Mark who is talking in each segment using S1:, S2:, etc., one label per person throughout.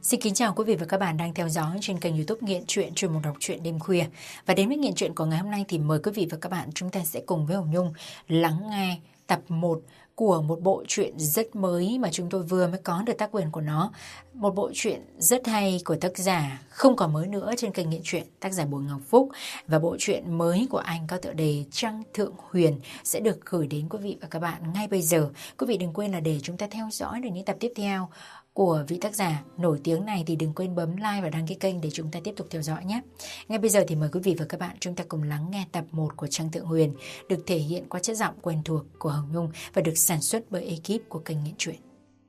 S1: Xin kính chào quý vị và các bạn đang theo dõi trên kênh YouTube Nghiện Truyện, chuyên mục đọc truyện đêm khuya. Và đến với Nghiện Truyện của ngày hôm nay thì mời quý vị và các bạn chúng ta sẽ cùng với Hồng Nhung lắng nghe tập 1 của một bộ truyện rất mới mà chúng tôi vừa mới có được tác quyền của nó. Một bộ truyện rất hay của tác giả không còn mới nữa trên kênh Nghiện Truyện, tác giả Bùi Ngọc Phúc. Và bộ truyện mới của anh có tựa đề Trăng Thượng Huyền sẽ được gửi đến quý vị và các bạn ngay bây giờ. Quý vị đừng quên là để chúng ta theo dõi được những tập tiếp theo của vị tác giả nổi tiếng này thì đừng quên bấm like và đăng ký kênh để chúng ta tiếp tục theo dõi nhé. Ngay bây giờ thì mời quý vị và các bạn chúng ta cùng lắng nghe tập 1 của Trăng Thượng Huyền, được thể hiện qua chất giọng quen thuộc của Hồng Nhung và được sản xuất bởi ekip của kênh Nghiện Truyện.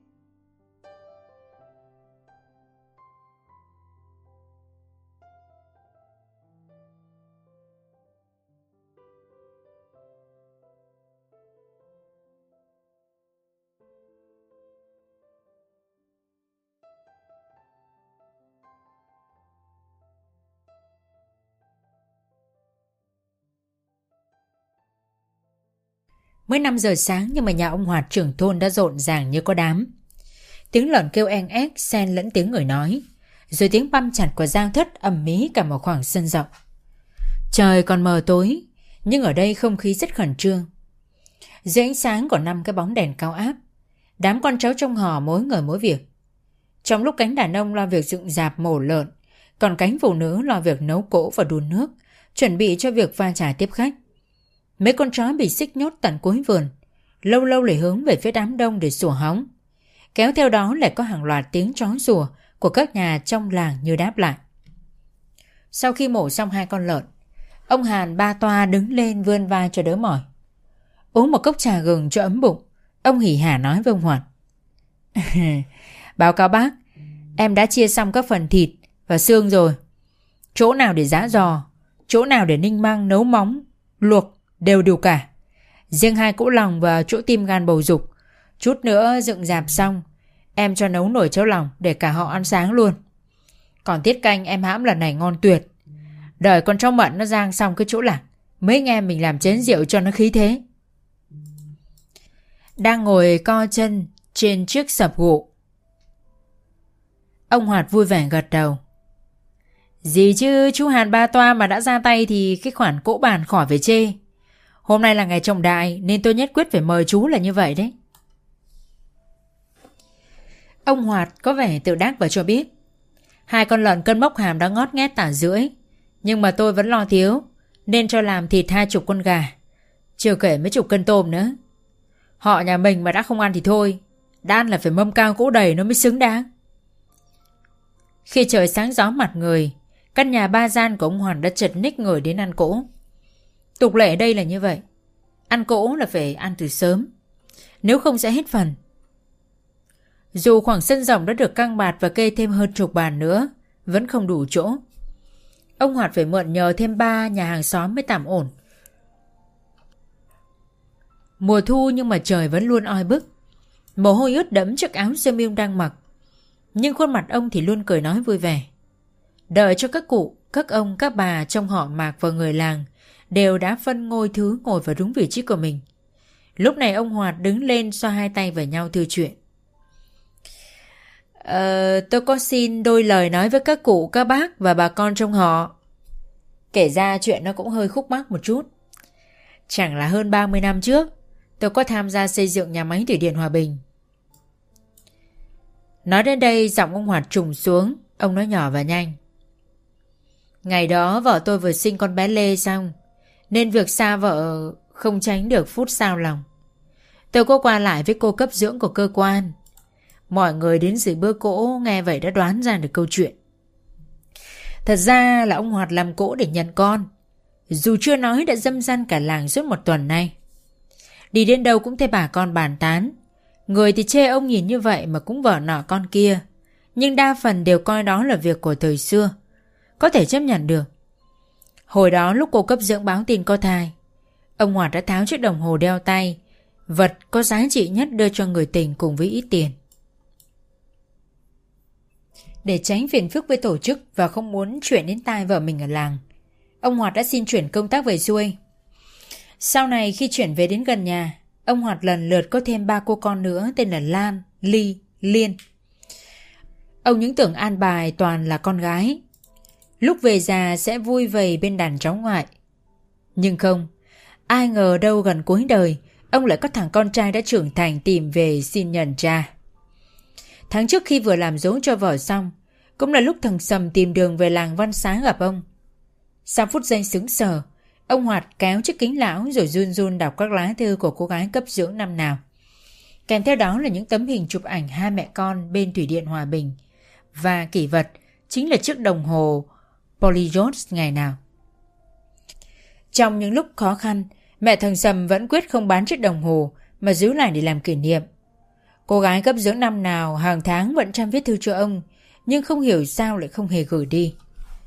S1: Mới 5 giờ sáng nhưng mà nhà ông Hoạt trưởng thôn đã rộn ràng như có đám. Tiếng lợn kêu eng ép xen lẫn tiếng người nói, rồi tiếng băm chặt của dao thất ầm ĩ cả một khoảng sân rộng. Trời còn mờ tối, nhưng ở đây không khí rất khẩn trương. Dưới ánh sáng của 5 cái bóng đèn cao áp, đám con cháu trong họ mỗi người mỗi việc. Trong lúc cánh đàn ông lo việc dựng rạp mổ lợn, còn cánh phụ nữ lo việc nấu cỗ và đun nước, chuẩn bị cho việc pha trà tiếp khách. Mấy con chó bị xích nhốt tận cuối vườn, lâu lâu lại hướng về phía đám đông để sủa hóng. Kéo theo đó lại có hàng loạt tiếng chó sủa của các nhà trong làng như đáp lại. Sau khi mổ xong 2 con lợn, ông Hàn ba toa đứng lên vươn vai cho đỡ mỏi. Uống một cốc trà gừng cho ấm bụng, ông hỉ hả nói với ông Hoạt. Báo cáo bác, em đã chia xong các phần thịt và xương rồi. Chỗ nào để giã giò, chỗ nào để ninh măng nấu móng, luộc, đều đủ cả. Riêng 2 cỗ lòng và chỗ tim gan bầu dục, chút nữa dựng rạp xong, em cho nấu nồi cháo lòng để cả họ ăn sáng luôn. Còn tiết canh em hãm lần này ngon tuyệt. Đợi con cháu Mận nó rang xong cái chỗ lạc, mấy anh em mình làm chén rượu cho nó khí thế. Đang ngồi co chân trên chiếc sập gụ, ông Hoạt vui vẻ gật đầu. Gì chứ chú Hàn ba toa mà đã ra tay thì cái khoản cỗ bàn khỏi phải chê. Hôm nay là ngày trọng đại nên tôi nhất quyết phải mời chú là như vậy đấy. Ông Hoạt có vẻ tự đắc và cho biết 2 con lợn cân mốc hàm đã ngót nghét tả rưỡi, nhưng mà tôi vẫn lo thiếu nên cho làm thịt 20 con gà, chưa kể mấy chục cân tôm nữa. Họ nhà mình mà đã không ăn thì thôi, đã ăn là phải mâm cao cỗ đầy nó mới xứng đáng. Khi trời sáng gió mặt người, căn nhà 3 gian của ông Hoàn đã chật ních người đến ăn cỗ. Tục lệ đây là như vậy, ăn cỗ là phải ăn từ sớm, nếu không sẽ hết phần. Dù khoảng sân rộng đã được căng bạt và kê thêm hơn chục bàn nữa, vẫn không đủ chỗ. Ông Hoạt phải mượn nhờ thêm 3 nhà hàng xóm mới tạm ổn. Mùa thu nhưng mà trời vẫn luôn oi bức, mồ hôi ướt đẫm chiếc áo sơ mi ông đang mặc, nhưng khuôn mặt ông thì luôn cười nói vui vẻ. Đợi cho các cụ, các ông, các bà trong họ Mạc và người làng đều đã phân ngôi thứ ngồi vào đúng vị trí của mình. Lúc này ông Hoạt đứng lên xoa 2 tay vào nhau thưa chuyện. Tôi có xin đôi lời nói với các cụ, các bác và bà con trong họ. Kể ra chuyện nó cũng hơi khúc mắc một chút. Chẳng là hơn 30 năm trước, tôi có tham gia xây dựng nhà máy thủy điện Hòa Bình. Nói đến đây giọng ông Hoạt trùng xuống, ông nói nhỏ và nhanh. Ngày đó vợ tôi vừa sinh con bé Lê xong, nên việc xa vợ không tránh được phút xao lòng. Tôi có qua lại với cô cấp dưỡng của cơ quan. Mọi người đến dự bữa cỗ nghe vậy đã đoán ra được câu chuyện. Thật ra là ông Hoạt làm cỗ để nhận con, dù chưa nói đã dâm gian cả làng suốt 1 tuần nay. Đi đến đâu cũng thấy bà con bàn tán. Người thì chê ông nhìn như vậy mà cũng vợ nọ con kia, nhưng đa phần đều coi đó là việc của thời xưa, có thể chấp nhận được. Hồi đó lúc cô cấp dưỡng báo tin có thai, ông Hoạt đã tháo chiếc đồng hồ đeo tay, vật có giá trị nhất đưa cho người tình cùng với ít tiền. Để tránh phiền phức với tổ chức và không muốn chuyện đến tai vợ mình ở làng, ông Hoạt đã xin chuyển công tác về xuôi. Sau này khi chuyển về đến gần nhà, ông Hoạt lần lượt có thêm 3 cô con nữa tên là Lan, Ly, Liên. Ông những tưởng an bài toàn là con gái, lúc về già sẽ vui vầy bên đàn cháu ngoại. Nhưng không, ai ngờ đâu gần cuối đời, ông lại có thằng con trai đã trưởng thành tìm về xin nhận cha. Tháng trước khi vừa làm dỗ cho vợ xong, cũng là lúc thằng Sầm tìm đường về làng Văn Xá gặp ông. Sau phút giây sững sờ, ông Hoạt kéo chiếc kính lão rồi run run đọc các lá thư của cô gái cấp dưỡng năm nào. Kèm theo đó là những tấm hình chụp ảnh hai mẹ con bên thủy điện Hòa Bình, và kỷ vật chính là chiếc đồng hồ Polydot ngày nào. Trong những lúc khó khăn, mẹ thằng Sầm vẫn quyết không bán chiếc đồng hồ mà giữ lại để làm kỷ niệm. Cô gái cấp dưỡng năm nào hàng tháng vẫn chăm viết thư cho ông, nhưng không hiểu sao lại không hề gửi đi.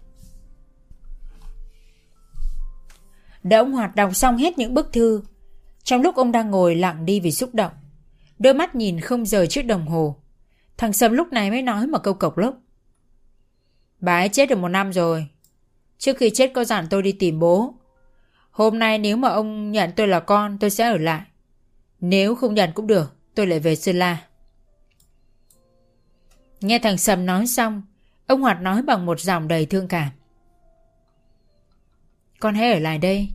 S1: Đợi ông Hoạt đọc xong hết những bức thư, trong lúc ông đang ngồi lặng đi vì xúc động, đôi mắt nhìn không rời chiếc đồng hồ, thằng Sầm lúc này mới nói một câu cộc lốc. Bà ấy chết được 1 năm rồi. Trước khi chết có dặn tôi đi tìm bố. Hôm nay nếu mà ông nhận tôi là con, tôi sẽ ở lại. Nếu không nhận cũng được, tôi lại về Sơn La. Nghe thằng Sầm nói xong, ông Hoạt nói bằng một giọng đầy thương cảm. Con hãy ở lại đây.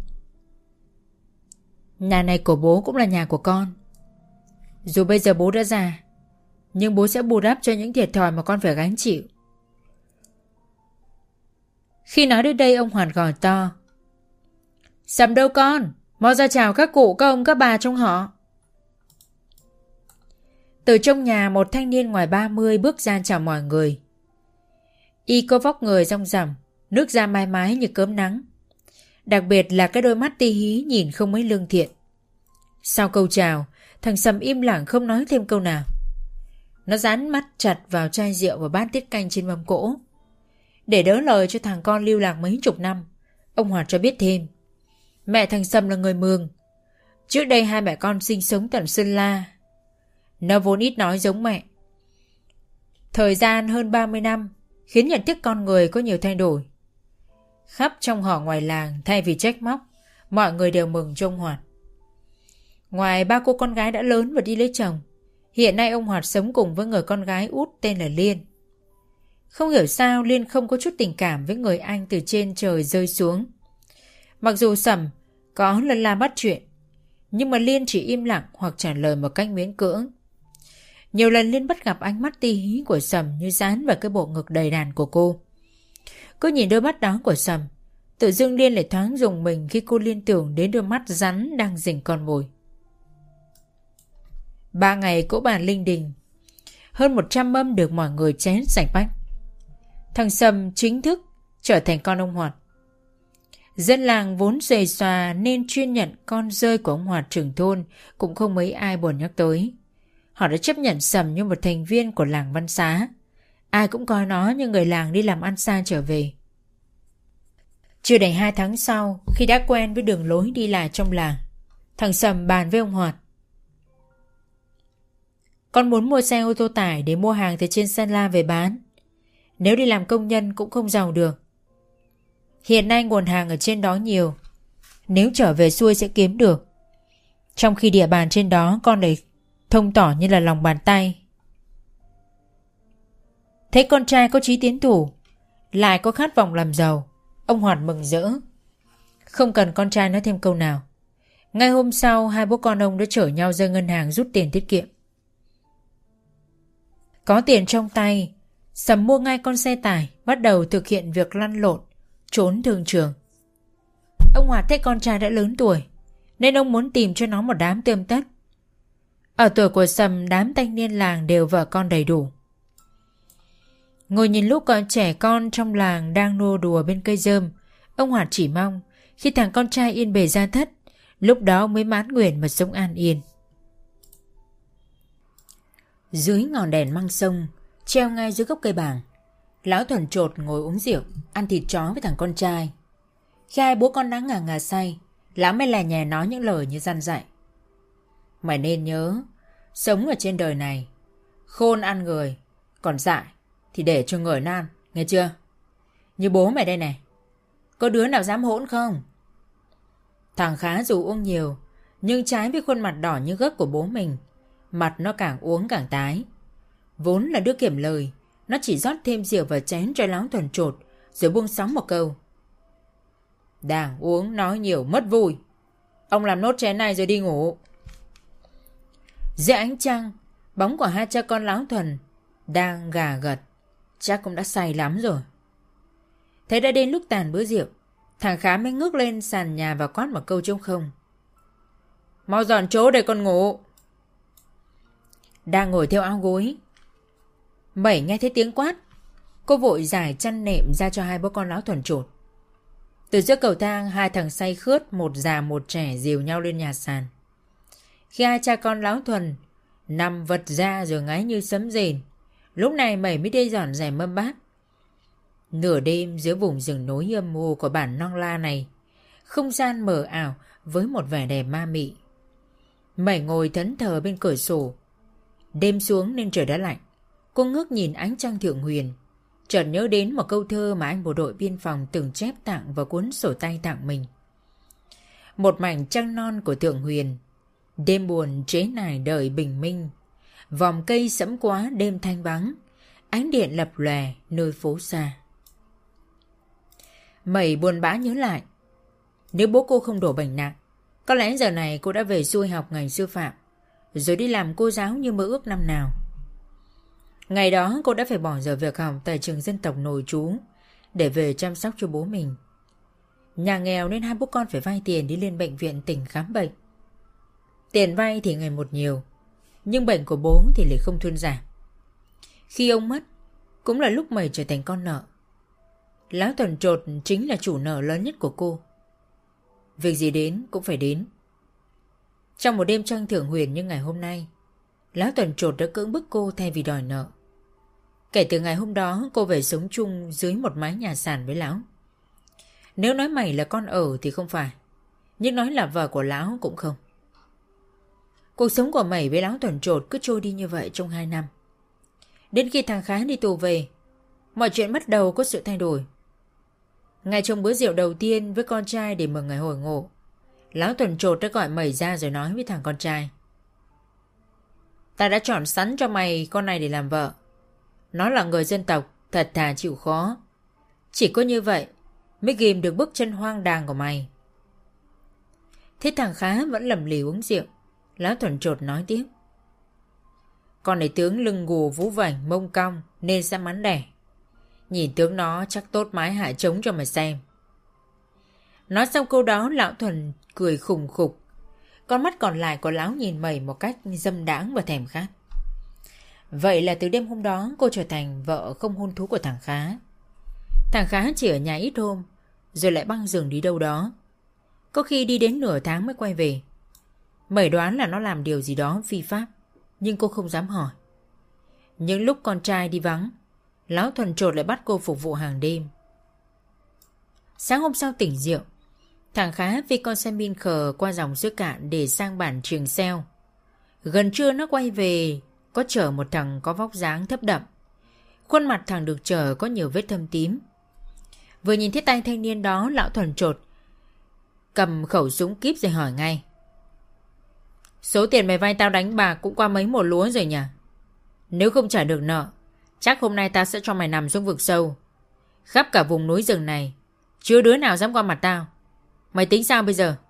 S1: Nhà này của bố cũng là nhà của con. Dù bây giờ bố đã già, nhưng bố sẽ bù đắp cho những thiệt thòi mà con phải gánh chịu. Khi nói đến đây, ông Hoạt gọi to. Sầm đâu con? Mau ra chào các cụ, các ông, các bà trong họ. Từ trong nhà, một thanh niên ngoài 30 bước ra chào mọi người. Y có vóc người rong ròng, nước da mai mái như cớm nắng. Đặc biệt là cái đôi mắt ti hí nhìn không mấy lương thiện. Sau câu chào, thằng Sầm im lặng không nói thêm câu nào. Nó dán mắt chặt vào chai rượu và bát tiết canh trên mâm cỗ. Để đỡ lời cho thằng con lưu lạc mấy chục năm, ông Hoạt cho biết thêm. Mẹ thằng Sầm là người Mường. Trước đây hai mẹ con sinh sống tận Sơn La. Nó vốn ít nói giống mẹ. Thời gian hơn 30 năm khiến nhận thức con người có nhiều thay đổi. Khắp trong họ ngoài làng, thay vì trách móc, mọi người đều mừng cho ông Hoạt. Ngoài 3 cô con gái đã lớn và đi lấy chồng, hiện nay ông Hoạt sống cùng với người con gái út tên là Liên. Không hiểu sao Liên không có chút tình cảm với người anh từ trên trời rơi xuống. Mặc dù Sầm có lần la bắt chuyện, nhưng mà Liên chỉ im lặng hoặc trả lời một cách miễn cưỡng. Nhiều lần Liên bắt gặp ánh mắt ti hí của Sầm như dán vào cái bộ ngực đầy đàn của cô. Cứ nhìn đôi mắt đó của Sầm, tự dưng Liên lại thoáng rùng mình khi cô liên tưởng đến đôi mắt rắn đang rình con mồi. 3 ngày cỗ bàn linh đình, hơn 100 mâm được mọi người chén sạch bách. Thằng Sầm chính thức trở thành con ông Hoạt. Dân làng vốn xuề xòa nên chuyên nhận con rơi của ông Hoạt trưởng thôn cũng không mấy ai buồn nhắc tới. Họ đã chấp nhận Sầm như một thành viên của làng Văn Xá. Ai cũng coi nó như người làng đi làm ăn xa trở về. Chưa đầy 2 tháng sau, khi đã quen với đường lối đi lại trong làng, thằng Sầm bàn với ông Hoạt. Con muốn mua xe ô tô tải để mua hàng từ trên Sơn La về bán. Nếu đi làm công nhân cũng không giàu được. Hiện nay nguồn hàng ở trên đó nhiều, nếu trở về xuôi sẽ kiếm được. Trong khi địa bàn trên đó con lại thông tỏ như là lòng bàn tay. Thấy con trai có chí tiến thủ, lại có khát vọng làm giàu, ông Hoạt mừng rỡ. Không cần con trai nói thêm câu nào, ngay hôm sau hai bố con ông đã chở nhau ra ngân hàng rút tiền tiết kiệm. Có tiền trong tay, Sầm mua ngay con xe tải, bắt đầu thực hiện việc lăn lộn, trốn thương trường. Ông Hoạt thấy con trai đã lớn tuổi, nên ông muốn tìm cho nó một đám tươm tất. Ở tuổi của Sầm, đám thanh niên làng đều vợ con đầy đủ. Ngồi nhìn lúc còn trẻ con trong làng đang nô đùa bên cây rơm, ông Hoạt chỉ mong khi thằng con trai yên bề gia thất, lúc đó ông mới mãn nguyện mà sống an yên. Dưới ngọn đèn măng sông, treo ngay dưới gốc cây bàng, lão Thuần Chột ngồi uống rượu, ăn thịt chó với thằng con trai. Khi hai bố con đã ngà ngà say, lão mới lè nhè nói những lời như dặn dạy. Mày nên nhớ, sống ở trên đời này, khôn ăn người, còn dại thì để cho người nó ăn, nghe chưa? Như bố mày đây này, có đứa nào dám hỗn không? Thằng Khá dù uống nhiều, nhưng trái với khuôn mặt đỏ như gấc của bố mình, mặt nó càng uống càng tái. Vốn là đứa kiệm lời, Nó chỉ rót thêm rượu vào chén cho Lão Thuần Chột, rồi buông sóng một câu. Đang uống nói nhiều mất vui. Ông làm nốt chén này rồi đi ngủ. Dưới ánh trăng, bóng của hai cha con Lão Thuần đang gà gật, chắc cũng đã say lắm rồi. Thế đã đến lúc tàn bữa rượu, thằng Khá mới ngước lên sàn nhà và quát một câu trống không. Mau dọn chỗ để con ngủ. Đang ngồi theo áo gối, Mẩy nghe thấy tiếng quát. Cô vội giải chăn nệm ra cho hai bố con Lão Thuần Chột. Từ giữa cầu thang, hai thằng say khướt, một già một trẻ dìu nhau lên nhà sàn. Khi hai cha con Lão Thuần nằm vật ra rồi ngáy như sấm rền, lúc này Mẩy mới đi dọn dẹp mâm bát. Nửa đêm giữa vùng rừng núi âm u của bản Non La này, không gian mờ ảo với một vẻ đẹp ma mị. Mẩy ngồi thẫn thờ bên cửa sổ. Đêm xuống nên trời đã lạnh. Cô ngước nhìn ánh trăng thượng huyền, chợt nhớ đến một câu thơ mà anh bộ đội biên phòng từng chép tặng vào cuốn sổ tay tặng mình. Một mảnh trăng non của thượng huyền, đêm buồn chế nải đời bình minh. Vòng cây sẫm quá đêm thanh vắng, ánh điện lập lòe nơi phố xa. Mẩy buồn bã nhớ lại, nếu bố cô không đổ bệnh nặng, có lẽ giờ này cô đã về xuôi học ngành sư phạm, rồi đi làm cô giáo như mơ ước năm nào. Ngày đó cô đã phải bỏ giờ việc học tại trường dân tộc nội trú để về chăm sóc cho bố mình. Nhà nghèo nên hai bố con phải vay tiền đi lên bệnh viện tỉnh khám bệnh. Tiền vay thì ngày một nhiều, nhưng bệnh của bố thì lại không thuyên giảm. Khi ông mất, cũng là lúc Mẩy trở thành con nợ. Lão Thuần Chột chính là chủ nợ lớn nhất của cô. Việc gì đến cũng phải đến. Trong một đêm trăng thượng huyền như ngày hôm nay, Lão Thuần Chột đã cưỡng bức cô thay vì đòi nợ. Kể từ ngày hôm đó, cô về sống chung dưới một mái nhà sàn với Lão. Nếu nói Mẩy là con ở thì không phải, nhưng nói là vợ của Lão cũng không. Cuộc sống của Mẩy với Lão Thuần Chột cứ trôi đi như vậy trong 2 năm. Đến khi thằng Khá đi tù về, mọi chuyện bắt đầu có sự thay đổi. Ngày trong bữa rượu đầu tiên với con trai để mừng ngày hồi ngộ, Lão Thuần Chột đã gọi Mẩy ra rồi nói với thằng con trai. Ta đã chọn sẵn cho mày con này để làm vợ. Nó là người dân tộc, thật thà chịu khó. Chỉ có như vậy mới ghim được bước chân hoang đàng của mày. Thế thằng Khá vẫn lầm lì uống rượu. Lão Thuần Chột nói tiếp. Con này tướng lưng gù vú vảnh mông cong nên sẽ mắn đẻ. Nhìn tướng nó chắc tốt mái hạ trống cho mày xem. Nói xong câu đó, Lão Thuần cười khùng khục. Con mắt còn lại của Lão nhìn Mẩy một cách dâm đãng và thèm khát. Vậy là từ đêm hôm đó cô trở thành vợ không hôn thú của thằng Khá. Thằng Khá chỉ ở nhà ít hôm, rồi lại băng rừng đi đâu đó. Có khi đi đến nửa tháng mới quay về. Mẩy đoán là nó làm điều gì đó phi pháp, nhưng cô không dám hỏi. Những lúc con trai đi vắng, Lão Thuần Chột lại bắt cô phục vụ hàng đêm. Sáng hôm sau tỉnh rượu, thằng Khá phi con xe min khờ qua dòng suối Cạn để sang bản Trường Xeo. Gần trưa nó quay về, có chở một thằng có vóc dáng thấp đậm. Khuôn mặt thằng được chở có nhiều vết thâm tím. Vừa nhìn thấy tay thanh niên đó, Lão Thuần Chột cầm khẩu súng kíp rồi hỏi ngay. Số tiền mày vay tao đánh bạc cũng qua mấy mùa lúa rồi nhỉ? Nếu không trả được nợ, chắc hôm nay tao sẽ cho mày nằm xuống vực sâu. Khắp cả vùng núi rừng này, chưa đứa nào dám qua mặt tao. Mày tính sao bây giờ?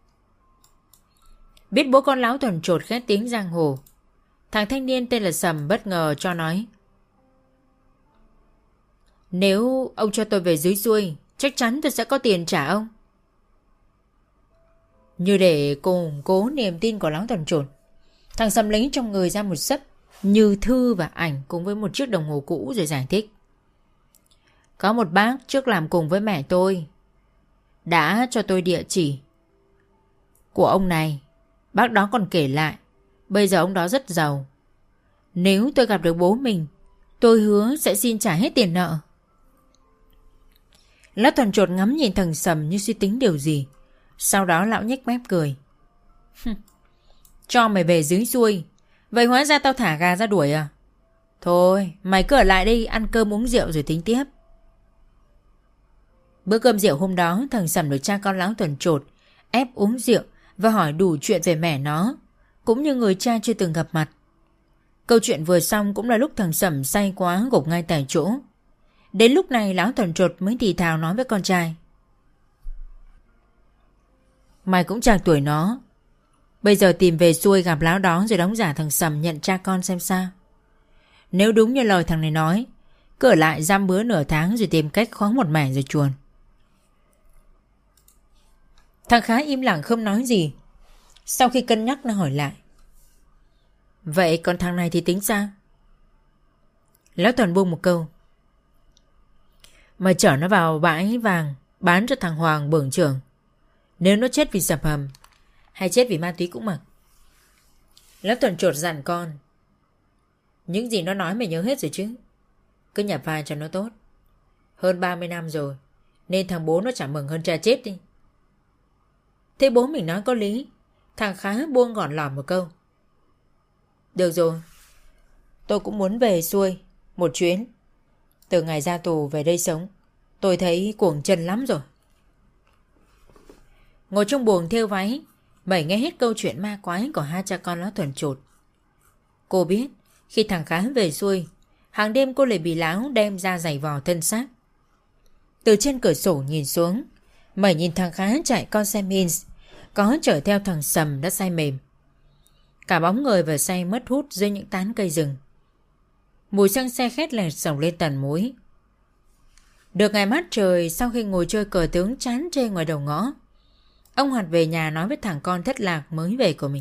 S1: Biết bố con Lão Thuần Chột khét tiếng giang hồ, thằng thanh niên tên là Sầm bất ngờ cho nói. Nếu ông cho tôi về dưới xuôi, chắc chắn tôi sẽ có tiền trả ông. Như để củng cố niềm tin của Lão Thuần Chột, thằng Sầm lấy trong người ra một sấp như thư và ảnh cùng với một chiếc đồng hồ cũ rồi giải thích. Có một bác trước làm cùng với mẹ tôi đã cho tôi địa chỉ của ông này. Bác đó còn kể lại bây giờ ông đó rất giàu. Nếu tôi gặp được bố mình, tôi hứa sẽ xin trả hết tiền nợ. Lão Thuần Chột ngắm nhìn thằng Sầm như suy tính điều gì. Sau đó lão nhếch mép cười. Cho mày về dưới xuôi, vậy hóa ra tao thả gà ra đuổi à? Thôi mày cứ ở lại đây ăn cơm uống rượu rồi tính tiếp. Bữa cơm rượu hôm đó, thằng Sầm được cha con Lão Thuần Chột ép uống rượu và hỏi đủ chuyện về mẹ nó, cũng như người cha chưa từng gặp mặt. Câu chuyện vừa xong cũng là lúc thằng Sầm say quá gục ngay tại chỗ. Đến lúc này lão Thuần Chuột mới thì thào nói với con trai. Mày cũng chạc tuổi nó. Bây giờ tìm về xuôi gặp lão đó rồi đóng giả thằng Sầm nhận cha con xem sao. Nếu đúng như lời thằng này nói, cứ ở lại giam bữa nửa tháng rồi tìm cách khóa một mẻ rồi chuồn. Thằng Khá im lặng không nói gì. Sau khi cân nhắc nó hỏi lại. Vậy còn thằng này thì tính sao? Lão Thuần buông một câu. Mày chở nó vào bãi vàng bán cho thằng Hoàng bưởng trưởng. Nếu nó chết vì sập hầm hay chết vì ma túy cũng mặc. Lão Thuần Chuột dặn con. Những gì nó nói mày nhớ hết rồi chứ. Cứ nhập vai cho nó tốt. Hơn 30 năm rồi, nên thằng bố nó chả mừng hơn cha chết đi. Thế bố mình nói có lý. Thằng Khá buông gọn lỏm một câu. Được rồi, tôi cũng muốn về xuôi một chuyến. Từ ngày ra tù về đây sống, tôi thấy cuồng chân lắm rồi. Ngồi trong buồng thêu váy, Mẩy nghe hết câu chuyện ma quái của hai cha con Lão Thuần Chuột. Cô biết khi thằng Khá về xuôi, hàng đêm cô lại bị lão đem ra giày vò thân xác. Từ trên cửa sổ nhìn xuống, Mẩy nhìn thằng Khá chạy con xe Mins, có chở theo thằng Sầm đã say mềm. Cả bóng người và say mất hút dưới những tán cây rừng. Mùi xăng xe khét lẹt sổng lên tận mũi. Được ngày mát trời, sau khi ngồi chơi cờ tướng chán chê ngoài đầu ngõ, ông Hoạt về nhà nói với thằng con thất lạc mới về của mình.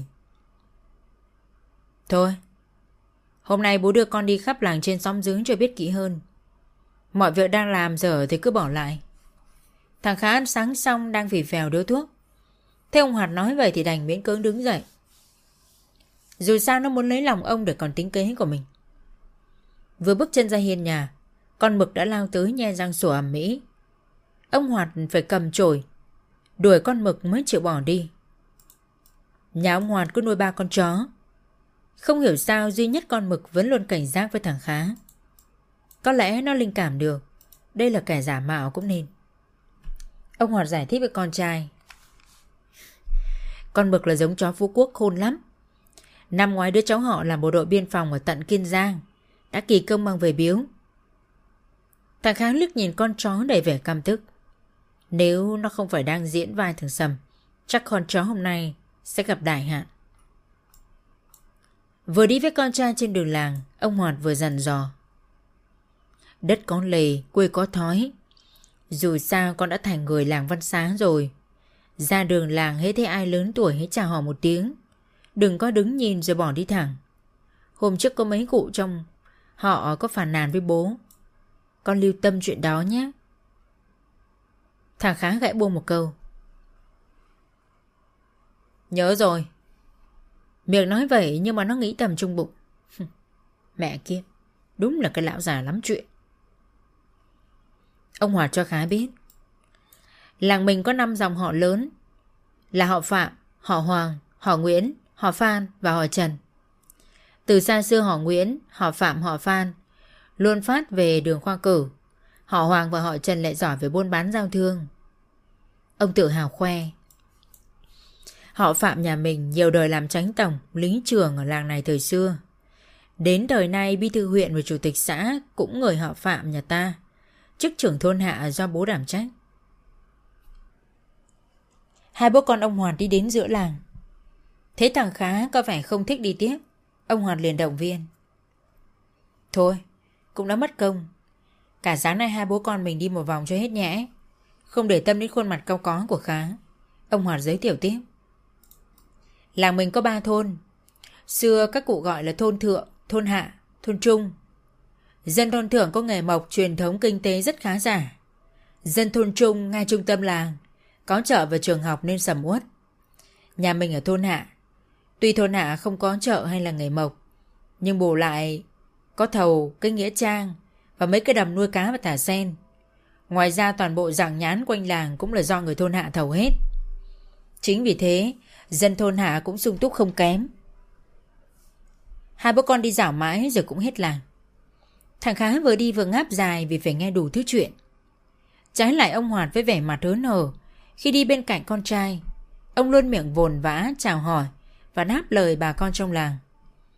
S1: Thôi, hôm nay bố đưa con đi khắp làng trên xóm dưới cho biết kỹ hơn. Mọi việc đang làm dở thì cứ bỏ lại. Thằng Khá ăn sáng xong đang phì phèo điếu thuốc. Thế ông Hoạt nói vậy thì đành miễn cưỡng đứng dậy. Dù sao nó muốn lấy lòng ông để còn tính kế của mình. Vừa bước chân ra hiên nhà, con mực đã lao tới nhe răng sủa ầm ĩ. Ông Hoạt phải cầm chổi đuổi con mực mới chịu bỏ đi. Nhà ông Hoạt có nuôi 3 con chó. Không hiểu sao duy nhất con mực vẫn luôn cảnh giác với thằng Khá. Có lẽ nó linh cảm được đây là kẻ giả mạo cũng nên. Ông Hoạt giải thích với con trai. Con mực là giống chó Phú Quốc khôn lắm. Năm ngoái đứa cháu họ làm bộ đội biên phòng ở tận Kiên Giang, đã kỳ công mang về biếu. Thằng Khá liếc nhìn con chó đầy vẻ căm tức. Nếu nó không phải đang diễn vai thằng Sầm, chắc con chó hôm nay sẽ gặp đại hạn. Vừa đi với con trai trên đường làng, ông Hoạt vừa dặn dò. Đất có lề, quê có thói. Dù sao con đã thành người làng Văn Xá rồi. Ra đường làng hễ thấy ai lớn tuổi hãy chào họ một tiếng. Đừng có đứng nhìn rồi bỏ đi thẳng. Hôm trước có mấy cụ trong họ có phàn nàn với bố. Con lưu tâm chuyện đó nhé. Thằng Khá gãy buông một câu. Nhớ rồi. Miệng nói vậy nhưng mà nó nghĩ thầm trong bụng. Mẹ kia, đúng là cái lão già lắm chuyện. Ông Hoạt cho Khá biết. Làng mình có 5 dòng họ lớn, là họ Phạm, họ Hoàng, họ Nguyễn, họ Phan và họ Trần. Từ xa xưa họ Nguyễn, họ Phạm, họ Phan luôn phát về đường khoa cử. Họ Hoàng và họ Trần lại giỏi về buôn bán giao thương. Ông tự hào khoe. Họ Phạm nhà mình nhiều đời làm chánh tổng, lính trưởng ở làng này thời xưa. Đến đời nay bí thư huyện và chủ tịch xã cũng người họ Phạm nhà ta. Chức trưởng thôn hạ do bố đảm trách. Hai bố con ông Hoạt đi đến giữa làng. Thấy thằng Khá có vẻ không thích đi tiếp, ông Hoạt liền động viên. Thôi, cũng đã mất công. Cả sáng nay hai bố con mình đi một vòng cho hết nhẽ. Không để tâm đến khuôn mặt cau có của Khá. Ông Hoạt giới thiệu tiếp. Làng mình có 3 thôn. Xưa các cụ gọi là thôn thượng, thôn hạ, thôn trung. Dân thôn thượng có nghề mộc truyền thống kinh tế rất khá giả. Dân thôn trung ngay trung tâm làng, có chợ và trường học nên sầm uất. Nhà mình ở thôn hạ. Tuy thôn hạ không có chợ hay là nghề mộc, nhưng bù lại có thầu, cái nghĩa trang và mấy cái đầm nuôi cá và thả sen. Ngoài ra toàn bộ giảng nhán quanh làng cũng là do người thôn hạ thầu hết. Chính vì thế dân thôn hạ cũng sung túc không kém. Hai bố con đi dạo mãi rồi cũng hết làng. Thằng Khá vừa đi vừa ngáp dài vì phải nghe đủ thứ chuyện. Trái lại ông Hoạt với vẻ mặt hớn hở khi đi bên cạnh con trai. Ông luôn miệng vồn vã chào hỏi và đáp lời bà con trong làng.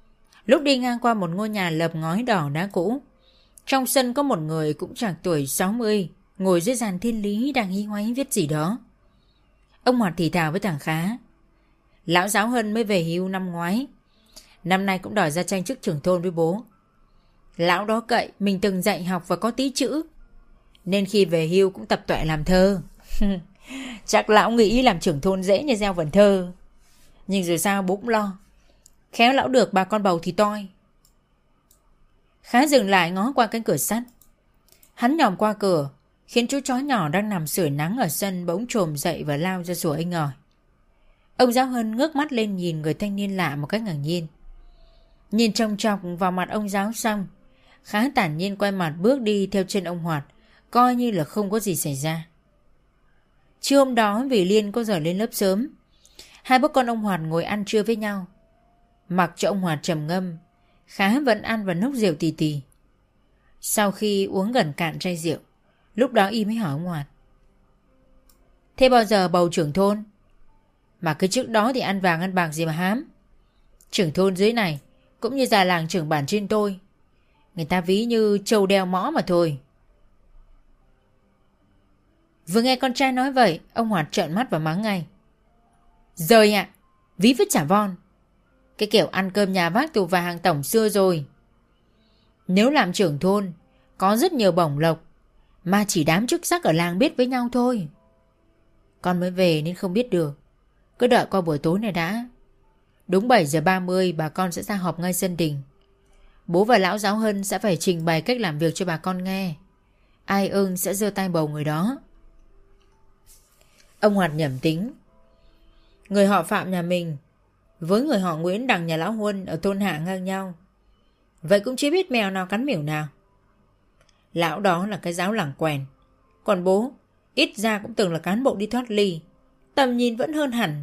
S1: Lúc đi ngang qua một ngôi nhà lợp ngói đỏ đá cũ, trong sân có một người cũng chạc tuổi 60, ngồi dưới giàn thiên lý đang hí hoáy viết gì đó. Ông Hoạt thì thào với thằng Khá. Lão Giáo Hân mới về hưu năm ngoái, năm nay cũng đòi ra tranh chức trưởng thôn với bố. Lão đó cậy mình từng dạy học và có tí chữ, nên khi về hưu cũng tập tọe làm thơ. Chắc lão nghĩ làm trưởng thôn dễ như gieo vần thơ. Nhưng rồi sao bố cũng lo, khéo lão được bà con bầu thì toi. Khá dừng lại ngó qua cánh cửa sắt. Hắn nhòm qua cửa, khiến chú chó nhỏ đang nằm sưởi nắng ở sân bỗng trồm dậy và lao ra sủa inh ỏi. Ông Giáo Hân ngước mắt lên nhìn người thanh niên lạ một cách ngạc nhiên. Nhìn trông chọc vào mặt ông Giáo xong, Khá thản nhiên quay mặt bước đi theo chân ông Hoạt, coi như là không có gì xảy ra. Trưa hôm đó vì Liên có giờ lên lớp sớm, hai bố con ông Hoạt ngồi ăn trưa với nhau. Mặc cho ông Hoạt trầm ngâm, Khá vẫn ăn và nốc rượu tì tì. Sau khi uống gần cạn chai rượu, lúc đó y mới hỏi ông Hoạt. Thế bao giờ bầu trưởng thôn? Mà cái trước đó thì ăn vàng ăn bạc gì mà hám. Trưởng thôn dưới này cũng như già làng trưởng bản trên tôi, người ta ví như trâu đeo mõ mà thôi. Vừa nghe con trai nói vậy, ông Hoạt trợn mắt và mắng ngay. Rời ạ, ví vứt chả von. Cái kiểu ăn cơm nhà vác tù và hàng tổng xưa rồi. Nếu làm trưởng thôn, có rất nhiều bổng lộc, mà chỉ đám chức sắc ở làng biết với nhau thôi. Con mới về nên không biết được, cứ đợi qua buổi tối này đã. Đúng 7 giờ 30 bà con sẽ ra họp ngay sân đình. Bố và lão Giáo Hân sẽ phải trình bày cách làm việc cho bà con nghe. Ai ưng sẽ giơ tay bầu người đó. Ông Hoạt nhẩm tính. Người họ Phạm nhà mình với người họ Nguyễn đằng nhà lão Huân ở thôn Hạ ngang nhau, vậy cũng chưa biết mèo nào cắn miểu nào. Lão đó là cái giáo lẳng quèn, còn bố ít ra cũng từng là cán bộ đi thoát ly, tầm nhìn vẫn hơn hẳn.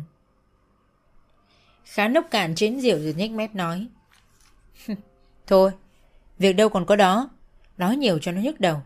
S1: Khá nốc cạn chén rượu rồi nhếch mép nói. Thôi, việc đâu còn có đó, nói nhiều cho nó nhức đầu.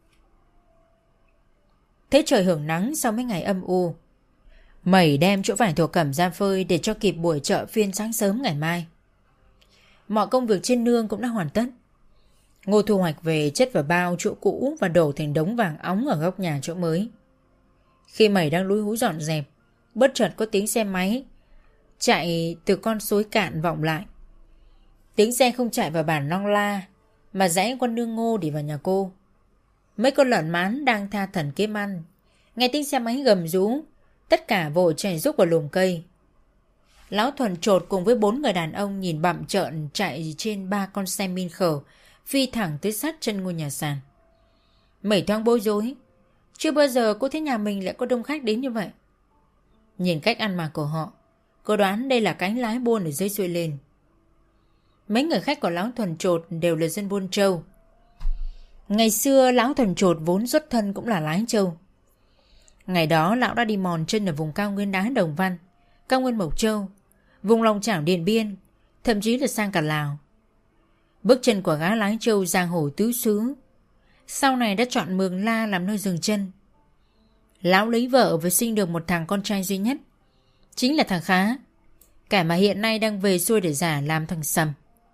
S1: Thế trời hưởng nắng sau mấy ngày âm u, Mẩy đem chỗ vải thổ cẩm ra phơi để cho kịp buổi chợ phiên sáng sớm ngày mai. Mọi công việc trên nương cũng đã hoàn tất. Ngô thu hoạch về chất vào bao chỗ cũ và đổ thành đống vàng óng ở góc nhà chỗ mới. Khi Mẩy đang lúi húi dọn dẹp, bất chợt có tiếng xe máy chạy từ con suối cạn vọng lại. Tiếng xe không chạy vào bản Nong La, mà rẽ qua nương Ngô để vào nhà cô. Mấy con lợn mán đang tha thần kiếm ăn, nghe tiếng xe máy gầm rú, tất cả vội chạy rúc vào lùm cây. Lão Thuần Chột cùng với 4 người đàn ông nhìn bặm trợn chạy trên 3 con xe min khở phi thẳng tới sát chân ngôi nhà sàn. Mẩy thoáng bối rối, chưa bao giờ cô thấy nhà mình lại có đông khách đến như vậy. Nhìn cách ăn mặc của họ, cô đoán đây là cánh lái buôn ở dưới xuôi lên. Mấy người khách của lão Thuần Chột đều là dân buôn trâu. Ngày xưa lão Thuần Chột vốn xuất thân cũng là lái trâu. Ngày đó lão đã đi mòn chân ở vùng cao nguyên đá Đồng Văn, cao nguyên Mộc Châu, vùng lòng chảo Điện Biên, thậm chí là sang cả Lào. Bước chân của gã lái trâu giang hồ tứ xứ, sau này đã chọn Mường La làm nơi dừng chân. Lão lấy vợ và sinh được một thằng con trai duy nhất, chính là thằng Khá, kẻ mà hiện nay đang về xuôi để giả làm thằng Sầm.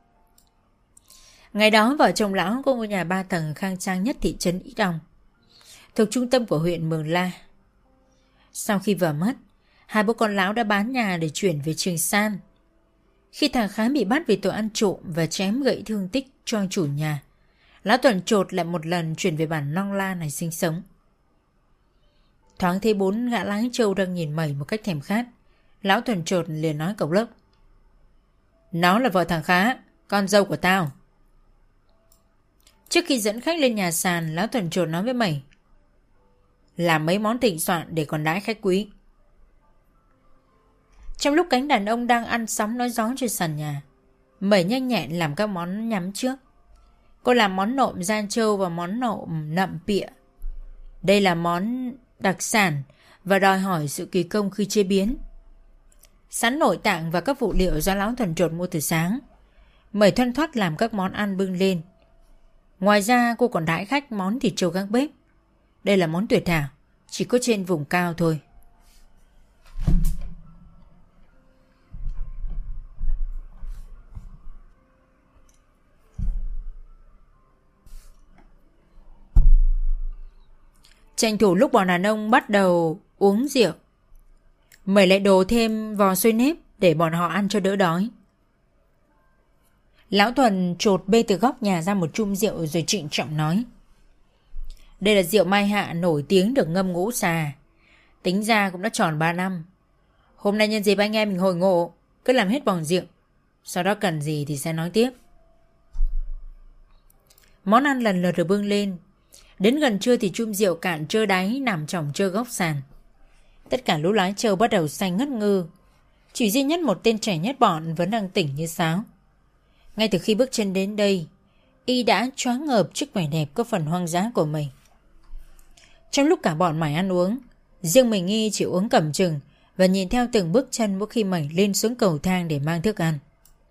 S1: Ngày đó vợ chồng lão có ngôi nhà 3 tầng khang trang nhất thị trấn Ý Đồng, thuộc trung tâm của huyện Mường La. Sau khi vợ mất, hai bố con lão đã bán nhà để chuyển về Trường San. Khi thằng Khá bị bắt vì tội ăn trộm và chém gãy thương tích cho chủ nhà, lão Thuần Chột lại một lần chuyển về bản Nong La này sinh sống. Thoáng thấy 4 gã lái trâu đang nhìn Mẩy một cách thèm khát, lão Thuần Chột liền nói cộc lốc. Nó là vợ thằng Khá, con dâu của tao. Trước khi dẫn khách lên nhà sàn, lão Thuần Chột nói với Mẩy. Làm mấy món thịnh soạn để còn đãi khách quý. Trong lúc cánh đàn ông đang ăn sóng nói gió trên sàn nhà, Mẩy nhanh nhẹn làm các món nhắm trước. Cô làm món nộm gian trâu và món nộm nậm pịa. Đây là món đặc sản và đòi hỏi sự kỳ công khi chế biến. Sắn nội tạng và các phụ liệu do lão Thuần Chột mua từ sáng, Mẩy thoăn thoắt làm các món ăn bưng lên. Ngoài ra cô còn đãi khách món thịt trâu gác bếp. Đây là món tuyệt hảo, chỉ có trên vùng cao thôi. Tranh thủ lúc bọn đàn ông bắt đầu uống rượu, mày lại đổ thêm vò xôi nếp để bọn họ ăn cho đỡ đói. Lão Thuần trột bê từ góc nhà ra một chum rượu rồi trịnh trọng nói: Đây là rượu Mai Hạ nổi tiếng được ngâm ngũ xà. Tính ra cũng đã tròn 3 năm. Hôm nay nhân dịp anh em mình hội ngộ, cứ làm hết vòng rượu, sau đó cần gì thì sẽ nói tiếp. Món ăn lần lượt được bưng lên. Đến gần trưa thì chum rượu cạn trơ đáy nằm chỏng trơ góc sàn. Tất cả lũ lái trâu bắt đầu say ngất ngư. Chỉ duy nhất một tên trẻ nhất bọn vẫn đang tỉnh như sáo. Ngay từ khi bước chân đến đây, y đã choáng ngợp trước vẻ đẹp có phần hoang dã của mình. Trong lúc cả bọn mải ăn uống, riêng mình y chỉ uống cẩm chừng và nhìn theo từng bước chân mỗi khi mày lên xuống cầu thang để mang thức ăn.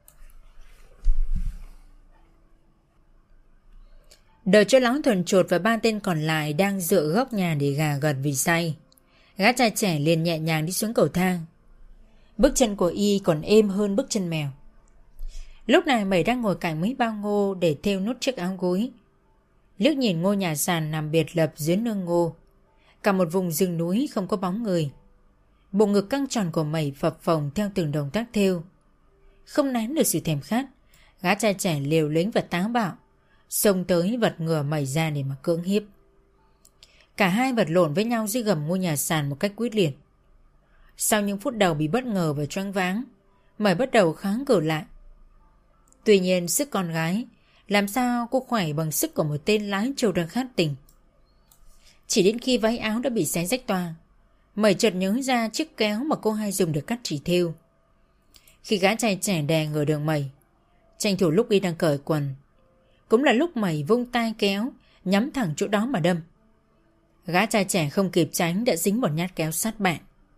S1: Đợi cho Lão Thuần Chột và 3 tên còn lại đang dựa góc nhà để gà gật vì say, gã trai trẻ liền nhẹ nhàng đi xuống cầu thang. Bước chân của y còn êm hơn bước chân mèo. Lúc này mày đang ngồi cạnh mấy bao ngô để thêu nốt chiếc áo gối. Liếc nhìn ngôi nhà sàn nằm biệt lập dưới nương ngô, cả một vùng rừng núi không có bóng người. Bộ ngực căng tròn của mày phập phồng theo từng động tác thêu. Không nén được sự thèm khát, gã trai trẻ liều lĩnh và táo bạo xông tới vật ngửa mày ra để mà cưỡng hiếp. Cả hai vật lộn với nhau dưới gầm ngôi nhà sàn một cách quyết liệt. Sau những phút đầu bị bất ngờ và choáng váng, mày bắt đầu kháng cự lại. Tuy nhiên sức con gái làm sao cô khỏe bằng sức của một tên lái trâu đang khát tình. Chỉ đến khi váy áo đã bị xé rách toang, mày chợt nhớ ra chiếc kéo mà cô hay dùng để cắt chỉ thêu. Khi gã trai trẻ đè ngửa đường mày, tranh thủ lúc y đang cởi quần, cũng là lúc mày vung tay kéo nhắm thẳng chỗ đó mà đâm. Gã trai trẻ không kịp tránh đã dính một nhát kéo sát bạn.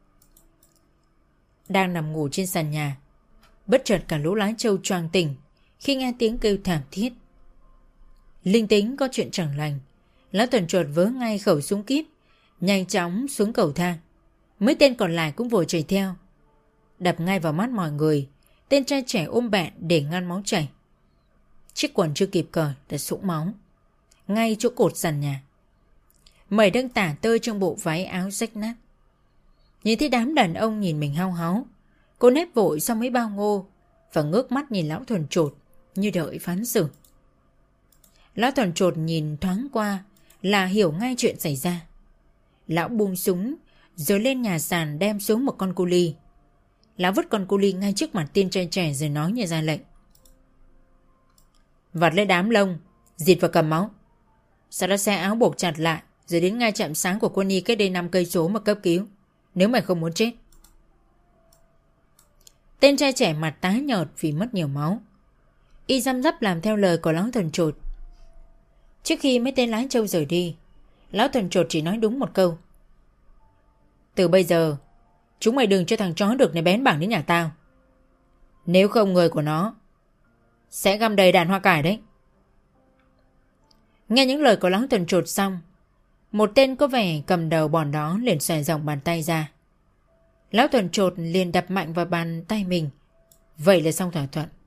S1: Đang nằm ngủ trên sàn nhà, bất chợt cả lũ lái trâu choàng tỉnh khi nghe tiếng kêu thảm thiết. Linh tính có chuyện chẳng lành, Lão Thuần Chột vớ ngay khẩu súng kíp, nhanh chóng xuống cầu thang. Mấy tên còn lại cũng vội chạy theo. Đập ngay vào mắt mọi người, tên trai trẻ ôm bạn để ngăn máu chảy. Chiếc quần chưa kịp cởi đã sũng máu ngay chỗ cột sàn nhà. Mày đang tả tơi trong bộ váy áo rách nát. Nhìn thấy đám đàn ông nhìn mình hao háu, cô nép vội sau mấy bao ngô và ngước mắt nhìn Lão Thuần Chột như đợi phán xử. Lão Thuần Chột nhìn thoáng qua là hiểu ngay chuyện xảy ra. Lão buông súng rồi lên nhà sàn đem xuống một con cu li. Lão vứt con cu li ngay trước mặt tên trai trẻ rồi nói như ra lệnh: Vặt lấy đám lông, dịt vào cầm máu. Sau đó xe áo buộc chặt lại, rồi đến ngay trạm sáng của quân y cách đây 5 cây số mà cấp cứu, nếu mày không muốn chết. Tên trai trẻ mặt tái nhợt vì mất nhiều máu. Y răm rắp làm theo lời của Lão Thuần Chột. Trước khi mấy tên lái trâu rời đi, Lão Thuần Chột chỉ nói đúng một câu: Từ bây giờ, chúng mày đừng cho thằng chó được này bén bảng đến nhà tao. Nếu không người của nó sẽ găm đầy đạn hoa cải đấy. Nghe những lời của Lão Thuần Chột xong, một tên có vẻ cầm đầu bọn đó liền xòe rộng bàn tay ra. Lão Thuần Chột liền đập mạnh vào bàn tay mình. Vậy là xong thỏa thuận.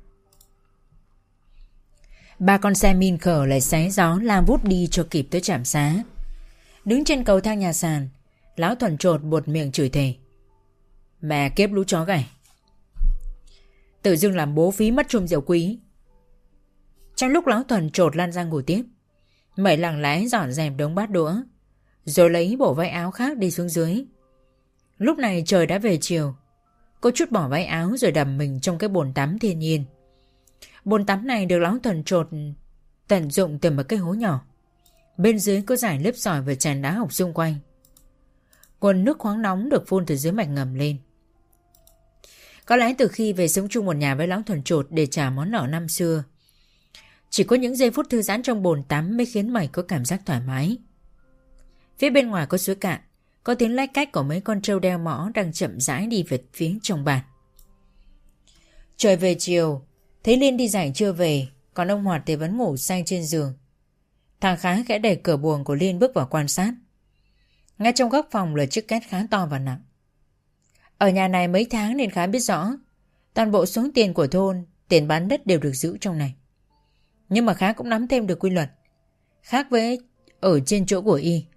S1: 3 con xe min khở lại xé gió lao vút đi cho kịp tới trạm xá. Đứng trên cầu thang nhà sàn, Lão Thuần Chột buột miệng chửi thề: Mẹ kiếp lũ chó gầy, tự dưng làm bố phí mất chum rượu quý. Trong lúc Lão Thuần Chột lăn ra ngủ tiếp, mày lặng lẽ dọn dẹp đống bát đũa, rồi lấy bộ váy áo khác đi xuống dưới. Lúc này trời đã về chiều. Cô trút bỏ váy áo rồi đầm mình trong cái bồn tắm thiên nhiên. Bồn tắm này được Lão Thuần Chột tận dụng từ một cái hố nhỏ. Bên dưới có dải lớp sỏi và tràn đá học xung quanh. Nguồn nước khoáng nóng được phun từ dưới mạch ngầm lên. Có lẽ từ khi về sống chung một nhà với Lão Thuần Chột để trả món nợ năm xưa, chỉ có những giây phút thư giãn trong bồn tắm mới khiến mày có cảm giác thoải mái. Phía bên ngoài có suối cạn, có tiếng lách cách của mấy con trâu đeo mõ đang chậm rãi đi về phía trong bàn. Trời về chiều, thấy Liên đi rảnh chưa về, còn ông Hoạt thì vẫn ngủ say trên giường. Thằng Khá khẽ đẩy cửa buồng của Liên bước vào quan sát. Ngay trong góc phòng là chiếc két khá to và nặng. Ở nhà này mấy tháng nên Khá biết rõ toàn bộ số tiền của thôn, tiền bán đất đều được giữ trong này. Nhưng mà Khá cũng nắm thêm được quy luật. Khác với ở trên chỗ của y,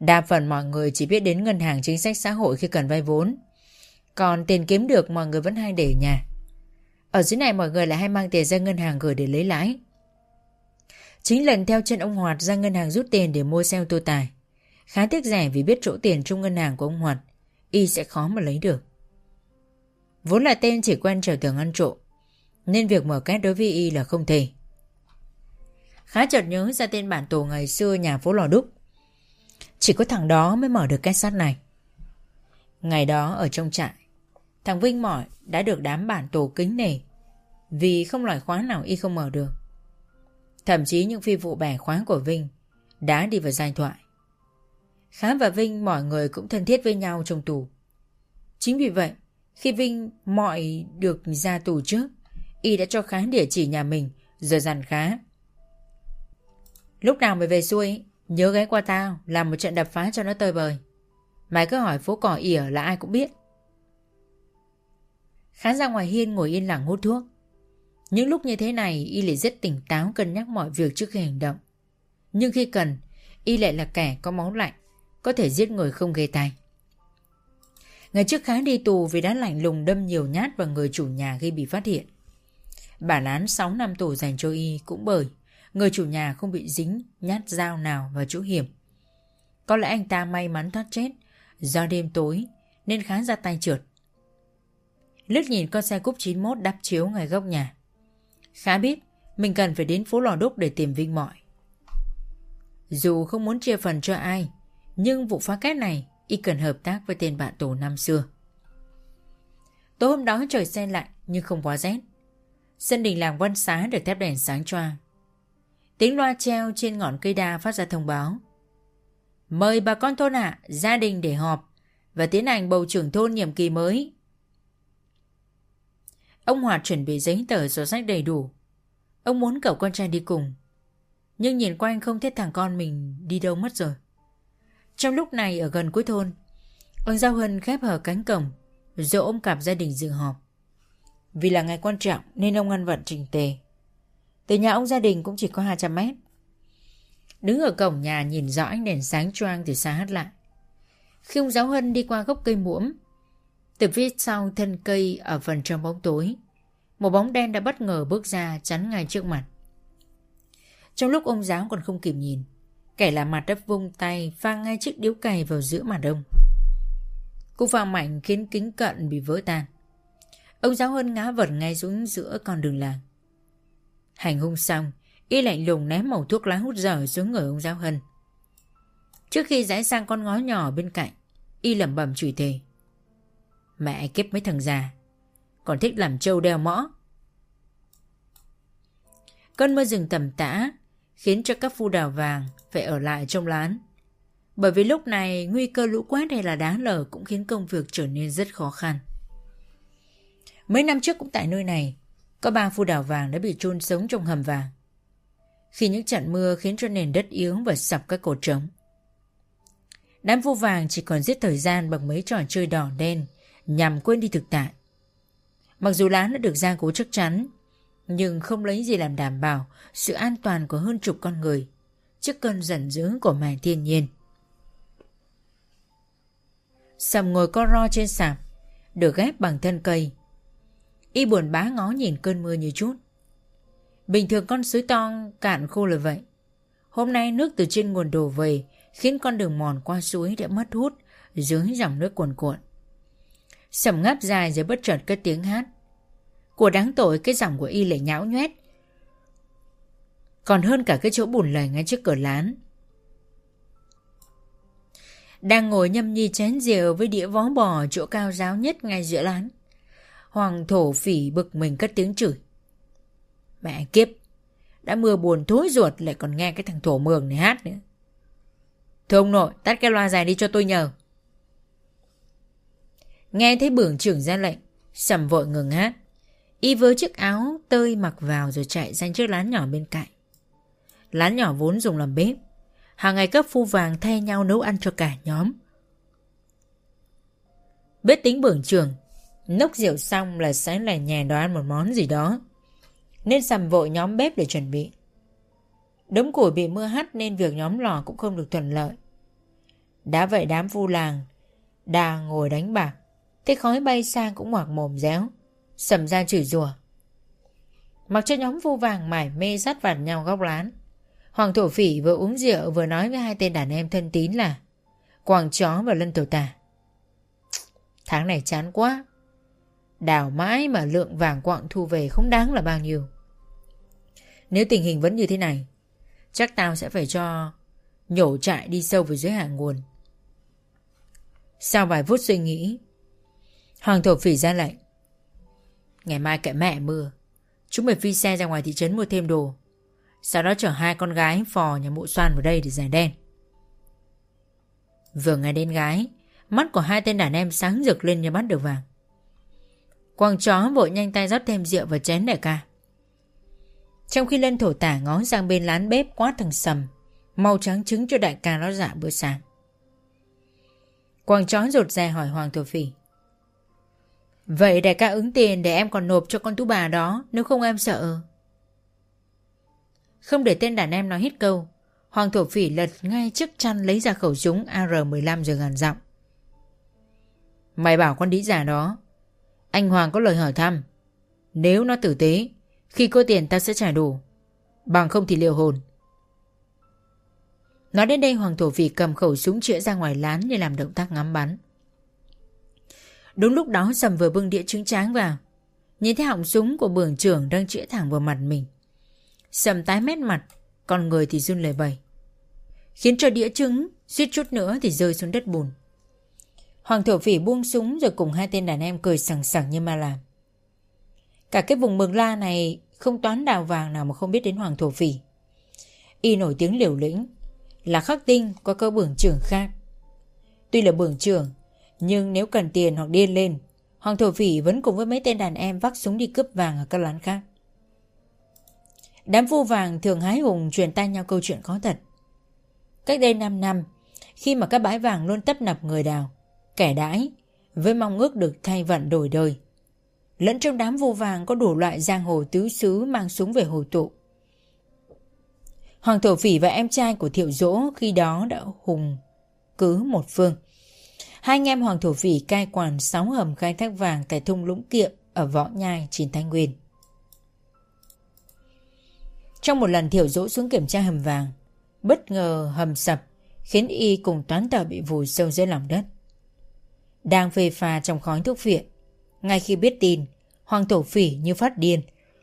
S1: Đa phần mọi người chỉ biết đến ngân hàng chính sách xã hội khi cần vay vốn. Còn tiền kiếm được mọi người vẫn hay để ở nhà. Ở dưới này mọi người lại hay mang tiền ra ngân hàng gửi để lấy lãi. Chính lần theo chân ông Hoạt ra ngân hàng rút tiền để mua xe ô tô tải. Khá tiếc rẻ vì biết chỗ tiền trong ngân hàng của ông Hoạt y sẽ khó mà lấy được. Vốn là tên chỉ quen trở tưởng ăn trộm, nên việc mở két đối với y là không thể. Khá chợt nhớ ra tên bản tù ngày xưa nhà phố Lò Đúc. Chỉ có thằng đó mới mở được két sắt này. Ngày đó ở trong trại, thằng Vinh Mỏi đã được đám bản tù kính nể vì không loại khóa nào y không mở được. Thậm chí những phi vụ bẻ khóa của Vinh đã đi vào giai thoại. Khá và Vinh mọi người cũng thân thiết với nhau trong tù. Chính vì vậy, khi Vinh Mỏi được ra tù trước, y đã cho Khá địa chỉ nhà mình rồi dặn Khá: lúc nào mày về xuôi nhớ ghé qua tao làm một trận đập phá cho nó tơi bời. Mày cứ hỏi phố cỏ ỉa là ai cũng biết. Khá ra ngoài hiên ngồi yên lặng hút thuốc. Những lúc như thế này y lại rất tỉnh táo cân nhắc mọi việc trước khi hành động. Nhưng khi cần, y lại là kẻ có máu lạnh, có thể giết người không ghê tay. Ngày trước Khá đi tù vì đã lạnh lùng đâm nhiều nhát vào người chủ nhà khi bị phát hiện. Bản án 6 năm tù dành cho y cũng bởi người chủ nhà không bị dính nhát dao nào vào chỗ hiểm. Có lẽ anh ta may mắn thoát chết do đêm tối nên Khá ra tay trượt. Lướt nhìn con xe cúp 91 đắp chiếu ngay góc nhà, Khá biết mình cần phải đến phố Lò Đúc để tìm Vinh Mỏi. Dù không muốn chia phần cho ai, nhưng vụ phá két này y cần hợp tác với tên bạn tù năm xưa. Tối hôm đó trời se lạnh nhưng không quá rét. Sân đình làng Văn Xá được thắp đèn sáng choang. Tiếng loa treo trên ngọn cây đa phát ra thông báo: mời bà con thôn hạ, gia đình để họp và tiến hành bầu trưởng thôn nhiệm kỳ mới. Ông Hoạt chuẩn bị giấy tờ sổ sách đầy đủ. Ông muốn cậu con trai đi cùng, nhưng nhìn quanh không thấy thằng con mình đi đâu mất rồi. Trong lúc này ở gần cuối thôn, ông Giao Hân khép hờ cánh cổng rồi ôm cặp gia đình dự họp. Vì là ngày quan trọng nên ông ăn vận chỉnh tề. Từ nhà ông gia đình cũng chỉ có 200 mét. Đứng ở cổng nhà nhìn rõ ánh đèn sáng choang từ xa hắt lại. Khi ông Giáo Hân đi qua gốc cây muỗng, từ phía sau thân cây ở phần trong bóng tối, một bóng đen đã bất ngờ bước ra chắn ngay trước mặt. Trong lúc ông Giáo còn không kịp nhìn, kẻ lạ mặt đã vung tay phang ngay chiếc điếu cày vào giữa mặt ông. Cú va mạnh khiến kính cận bị vỡ tan. Ông Giáo Hân ngã vật ngay xuống giữa con đường làng. Hành hung xong, y lạnh lùng ném mẩu thuốc lá hút dở xuống người ông Giáo Hân. Trước khi rẽ sang con ngõ nhỏ bên cạnh, y lẩm bẩm chửi thề: mẹ kiếp mấy thằng già, còn thích làm trâu đeo mõ. Cơn mưa rừng tầm tã khiến cho các phu đào vàng phải ở lại trong lán, bởi vì lúc này nguy cơ lũ quét hay là đá lở cũng khiến công việc trở nên rất khó khăn. Mấy năm trước cũng tại nơi này, có 3 phu đào vàng đã bị chôn sống trong hầm vàng khi những trận mưa khiến cho nền đất yếu và sập các cột trống. Đám phu vàng chỉ còn giết thời gian bằng mấy trò chơi đỏ đen nhằm quên đi thực tại. Mặc dù lán đã được gia cố chắc chắn, nhưng không lấy gì làm đảm bảo sự an toàn của hơn chục con người trước cơn giận dữ của mẹ thiên nhiên. Sầm ngồi co ro trên sạp được ghép bằng thân cây. Y buồn bã ngó nhìn cơn mưa như chút. Bình thường con suối to cạn khô là vậy. Hôm nay nước từ trên nguồn đổ về khiến con đường mòn qua suối đã mất hút dưới dòng nước cuồn cuộn. Sầm ngáp dài rồi bất chợt cất tiếng hát. Của đáng tội cái giọng của y lại nhão nhoét, còn hơn cả cái chỗ bùn lầy ngay trước cửa lán. Đang ngồi nhâm nhi chén rượu với đĩa vó bò chỗ cao ráo nhất ngay giữa lán, Hoàng thổ phỉ bực mình cất tiếng chửi: mẹ kiếp, đã mưa buồn thối ruột lại còn nghe cái thằng thổ mường này hát nữa. Thưa ông nội, tắt cái loa dài đi cho tôi nhờ. Nghe thấy bưởng trưởng ra lệnh, Sầm vội ngừng hát. Y vớ chiếc áo tơi mặc vào rồi chạy sang chiếc lán nhỏ bên cạnh. Lán nhỏ vốn dùng làm bếp, hàng ngày các phu vàng thay nhau nấu ăn cho cả nhóm. Biết tính bưởng trưởng, nốc rượu xong là sẽ lại nhà đồ ăn một món gì đó, nên Sầm vội nhóm bếp để chuẩn bị. Đống củi bị mưa hắt nên việc nhóm lò cũng không được thuận lợi. Đã vậy đám phu làng đang ngồi đánh bạc, thấy khói bay sang cũng ngoạc mồm réo, sầm ra chửi rủa. Mặc cho nhóm phu vàng mải mê dắt vặt nhau góc lán, Hoàng Thổ Phỉ vừa uống rượu vừa nói với hai tên đàn em thân tín là Quàng Chó và Lân Tổ Tả. Tháng này chán quá, đào mãi mà lượng vàng quạng thu về không đáng là bao nhiêu. Nếu tình hình vẫn như thế này, chắc tao sẽ phải cho nhổ trại đi sâu về dưới hạ nguồn. Sau vài phút suy nghĩ, Hoàng Thổ Phỉ ra lệnh: ngày mai kệ mẹ mưa, chúng mày phi xe ra ngoài thị trấn mua thêm đồ, sau đó chở hai con gái phò nhà mụ Xoan vào đây để giải đen. Vừa nghe đến gái, mắt của hai tên đàn em sáng rực lên như bắt được vàng. Quàng Chó vội nhanh tay rót thêm rượu vào chén đại ca. Trong khi Lân Thổ Tả ngó sang bên lán bếp quát thằng Sầm mau tráng trứng cho đại ca nó dạ bữa sáng. Quàng Chó rụt rè hỏi Hoàng Thổ Phỉ: vậy đại ca ứng tiền để em còn nộp cho con tú bà đó, nếu không em sợ. Không để tên đàn em nói hết câu, Hoàng Thổ Phỉ lật ngay chiếc chăn lấy ra khẩu súng AR-15 rồi gằn giọng: mày bảo con đĩ già đó, anh Hoàng có lời hỏi thăm, nếu nó tử tế, khi có tiền ta sẽ trả đủ, bằng không thì liều hồn. Nói đến đây, Hoàng Thổ Phỉ cầm khẩu súng chĩa ra ngoài lán như làm động tác ngắm bắn. Đúng lúc đó Sầm vừa bưng đĩa trứng tráng vào, nhìn thấy họng súng của Bưởng trưởng đang chĩa thẳng vào mặt mình. Sầm tái mét mặt, con người thì run lẩy bẩy, khiến cho đĩa trứng suýt chút nữa thì rơi xuống đất bùn. Hoàng Thổ Phỉ buông súng rồi cùng hai tên đàn em cười sằng sặc như ma làm. Cả cái vùng Mường La này không toán đào vàng nào mà không biết đến Hoàng Thổ Phỉ. Y nổi tiếng liều lĩnh, là khắc tinh có cơ Bưởng trưởng khác. Tuy là Bưởng trưởng, nhưng nếu cần tiền hoặc điên lên, Hoàng Thổ Phỉ vẫn cùng với mấy tên đàn em vác súng đi cướp vàng ở các lán khác. Đám phu vàng thường hái hùng truyền tai nhau câu chuyện có thật. Cách đây 5 năm, khi mà các bãi vàng luôn tấp nập người đào, kẻ đãi, với mong ước được thay vận đổi đời, lẫn trong đám phu vàng có đủ loại giang hồ tứ xứ mang súng về hồi tụ. Hoàng Thổ Phỉ và em trai của Thiệu Dỗ khi đó đã hùng cứ một phương. Hai anh em Hoàng Thổ Phỉ cai quản 6 hầm khai thác vàng tại thung Lũng Kiệm ở Võ Nhai, trên Thái Nguyên. Trong một lần Thiệu Dỗ xuống kiểm tra hầm vàng, bất ngờ hầm sập, khiến y cùng toán tàu bị vùi sâu dưới lòng đất. Đang phê pha trong khói thuốc phiện, ngay khi biết tin, Hoàng Thổ Phỉ như phát điên.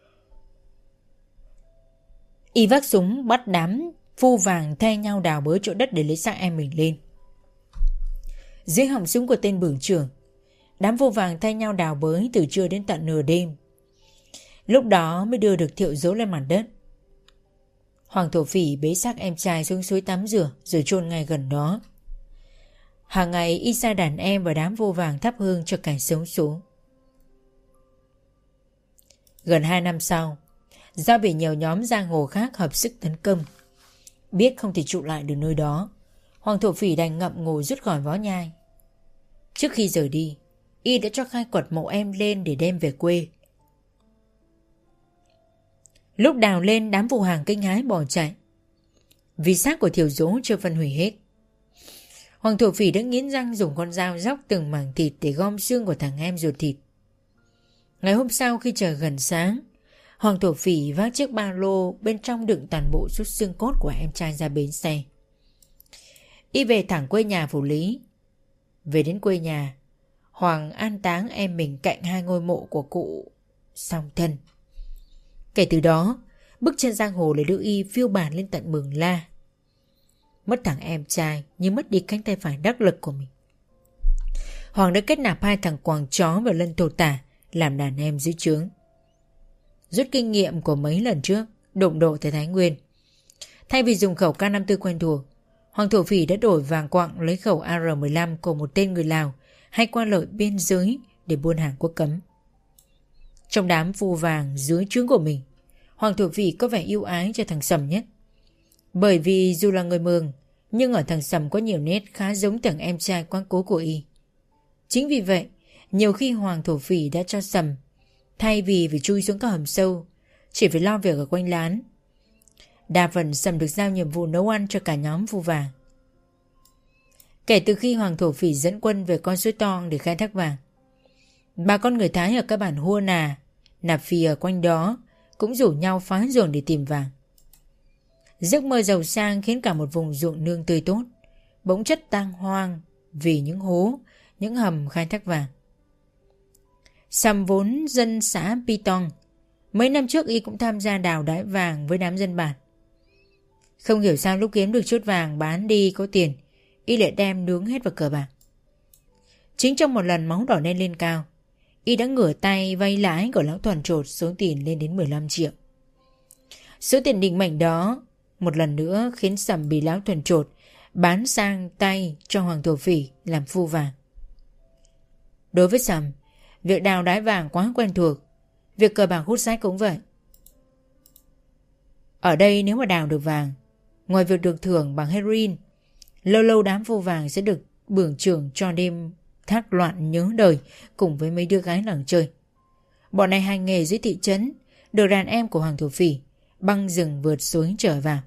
S1: Y vác súng bắt đám phu vàng thay nhau đào bới chỗ đất để lấy xác em mình lên. Dưới họng súng của tên Bưởng trưởng, đám phu vàng thay nhau đào bới từ trưa đến tận nửa đêm. Lúc đó mới đưa được Thiệu Dỗ lên mặt đất. Hoàng Thổ Phỉ bế xác em trai xuống suối tắm rửa rồi chôn ngay gần đó. Hàng ngày y sai đàn em và đám phu vàng thắp hương cho cảnh sống xuống. Gần 2 năm sau, do bị nhiều nhóm giang hồ khác hợp sức tấn công, biết không thể trụ lại được nơi đó, Hoàng Thổ Phỉ đành ngậm ngùi rút khỏi Võ Nhai. Trước khi rời đi, y đã cho khai quật mộ em lên để đem về quê. Lúc đào lên, đám vụ hàng kinh hãi bỏ chạy, vì xác của Thiệu Dỗ chưa phân hủy hết. Hoàng Thổ Phỉ đã nghiến răng dùng con dao róc từng mảng thịt để gom xương của thằng em ruột thịt. Ngày hôm sau khi trời gần sáng, Hoàng Thổ Phỉ vác chiếc ba lô bên trong đựng toàn bộ số xương cốt của em trai ra bến xe. Y về thẳng quê nhà Phủ Lý. Về đến quê nhà, Hoàng an táng em mình cạnh hai ngôi mộ của cụ song thân. Kể từ đó, bước chân giang hồ lại đưa y phiêu bạt lên tận Mường La. Mất thằng em trai như mất đi cánh tay phải đắc lực của mình. Hoàng đã kết nạp hai thằng Quàng Chó và Lân Thổ Tả làm đàn em dưới trướng. Rút kinh nghiệm của mấy lần trước đụng độ tại Thái Nguyên, thay vì dùng khẩu K54 quen thuộc, Hoàng Thổ Phỉ đã đổi vàng quạng lấy khẩu AR-15 của một tên người Lào hay qua lợi biên giới để buôn hàng quốc cấm. Trong đám phu vàng dưới trướng của mình, Hoàng Thổ Phỉ có vẻ yêu ái cho thằng Sầm nhất. Bởi vì dù là người Mường, nhưng ở thằng Sầm có nhiều nét khá giống thằng em trai quá cố của y. Chính vì vậy, nhiều khi Hoàng Thổ Phỉ đã cho Sầm, thay vì phải chui xuống các hầm sâu, chỉ phải lo việc ở quanh lán. Đa phần Sầm được giao nhiệm vụ nấu ăn cho cả nhóm phu vàng. Kể từ khi Hoàng Thổ Phỉ dẫn quân về con suối Toong để khai thác vàng, bà con người Thái ở các bản Hua Nà, Nạp Phì ở quanh đó cũng rủ nhau phá ruộng để tìm vàng. Giấc mơ giàu sang khiến cả một vùng ruộng nương tươi tốt bỗng chất tang hoang vì những hố, những hầm khai thác vàng. Sầm vốn dân xã Pitong, mấy năm trước y cũng tham gia đào đái vàng với đám dân bản. Không hiểu sao lúc kiếm được chút vàng bán đi có tiền, y lại đem nướng hết vào cờ bạc. Chính trong một lần máu đỏ lên cao, y đã ngửa tay vay lãi của lão Thuần Trột số tiền lên đến 15 triệu. Số tiền định mệnh đó một lần nữa khiến Sầm bị lão Thuần Trột bán sang tay cho Hoàng Thổ Phỉ làm phu vàng. Đối với Sầm, việc đào đái vàng quá quen thuộc, việc cờ bạc hút sách cũng vậy. Ở đây nếu mà đào được vàng, ngoài việc được thưởng bằng heroin, lâu lâu đám phu vàng sẽ được bưởng trưởng cho đêm thác loạn nhớ đời cùng với mấy đứa gái làng chơi. Bọn này hành nghề dưới thị trấn, được đàn em của Hoàng Thổ Phỉ băng rừng vượt suối trở vào.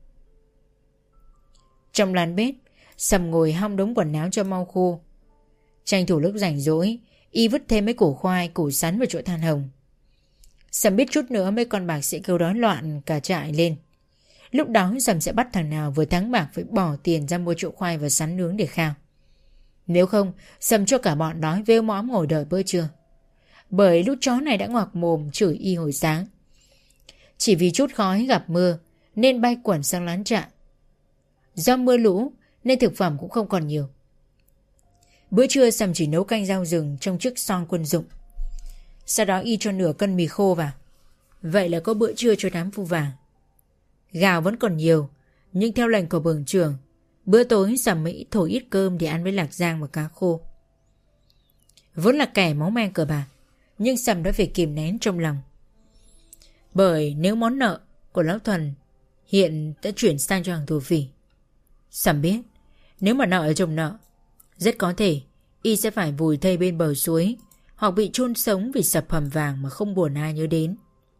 S1: Trong lán bếp, Sầm ngồi hong đống quần áo cho mau khô. Tranh thủ lúc rảnh rỗi, y vứt thêm mấy củ khoai, củ sắn vào chỗ than hồng. Sầm biết chút nữa mấy con bạc sẽ kêu đói loạn cả trại lên. Lúc đó Sầm sẽ bắt thằng nào vừa thắng bạc phải bỏ tiền ra mua chỗ khoai và sắn nướng để khao. Nếu không, Sầm cho cả bọn đói vêu mõm ngồi đợi bữa trưa. Bởi lúc chó này đã ngoạc mồm chửi y hồi sáng. Chỉ vì chút khói gặp mưa nên bay quẩn sang lán trại. Do mưa lũ nên thực phẩm cũng không còn nhiều. Bữa trưa Sầm chỉ nấu canh rau rừng trong chiếc son quân dụng. Sau đó y cho nửa cân mì khô vào. Vậy là có bữa trưa cho đám phu vàng. Gạo vẫn còn nhiều, nhưng theo lệnh của bưởng trưởng, bữa tối Sầm mới thổi ít cơm để ăn với lạc rang và cá khô. Vốn là kẻ máu me cờ bạc, nhưng Sầm đã phải kìm nén trong lòng. Bởi nếu món nợ của lão Thuần hiện đã chuyển sang cho Hoàng Thổ Phỉ, Sầm biết nếu mà nợ ở chồng nợ, rất có thể y sẽ phải vùi thây bên bờ suối hoặc bị chôn sống vì sập hầm vàng mà không buồn ai nhớ đến.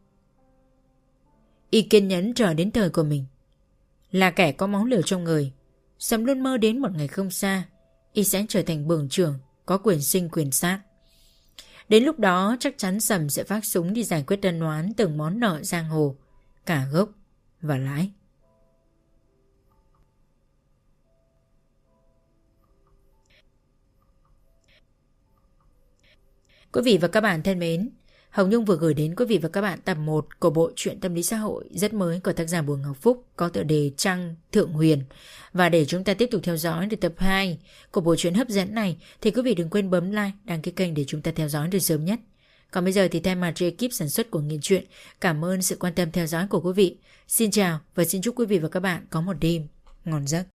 S1: Y kiên nhẫn chờ đến thời của mình. Là kẻ có máu lửa trong người, Sầm luôn mơ đến một ngày không xa y sẽ trở thành bưởng trưởng có quyền sinh quyền sát. Đến lúc đó chắc chắn Sầm sẽ vác súng đi giải quyết ân oán từng món nợ giang hồ, cả gốc và lãi. Quý vị và các bạn thân mến, Hồng Nhung vừa gửi đến quý vị và các bạn tập 1 của bộ truyện tâm lý xã hội rất mới của tác giả Bùi Ngọc Phúc có tựa đề Trăng Thượng Huyền. Và để chúng ta tiếp tục theo dõi được tập 2 của bộ truyện hấp dẫn này thì quý vị đừng quên bấm like, đăng ký kênh để chúng ta theo dõi được sớm nhất. Còn bây giờ thì thay mặt cho ekip sản xuất của Nghiện Truyện, cảm ơn sự quan tâm theo dõi của quý vị. Xin chào và xin chúc quý vị và các bạn có một đêm ngon giấc.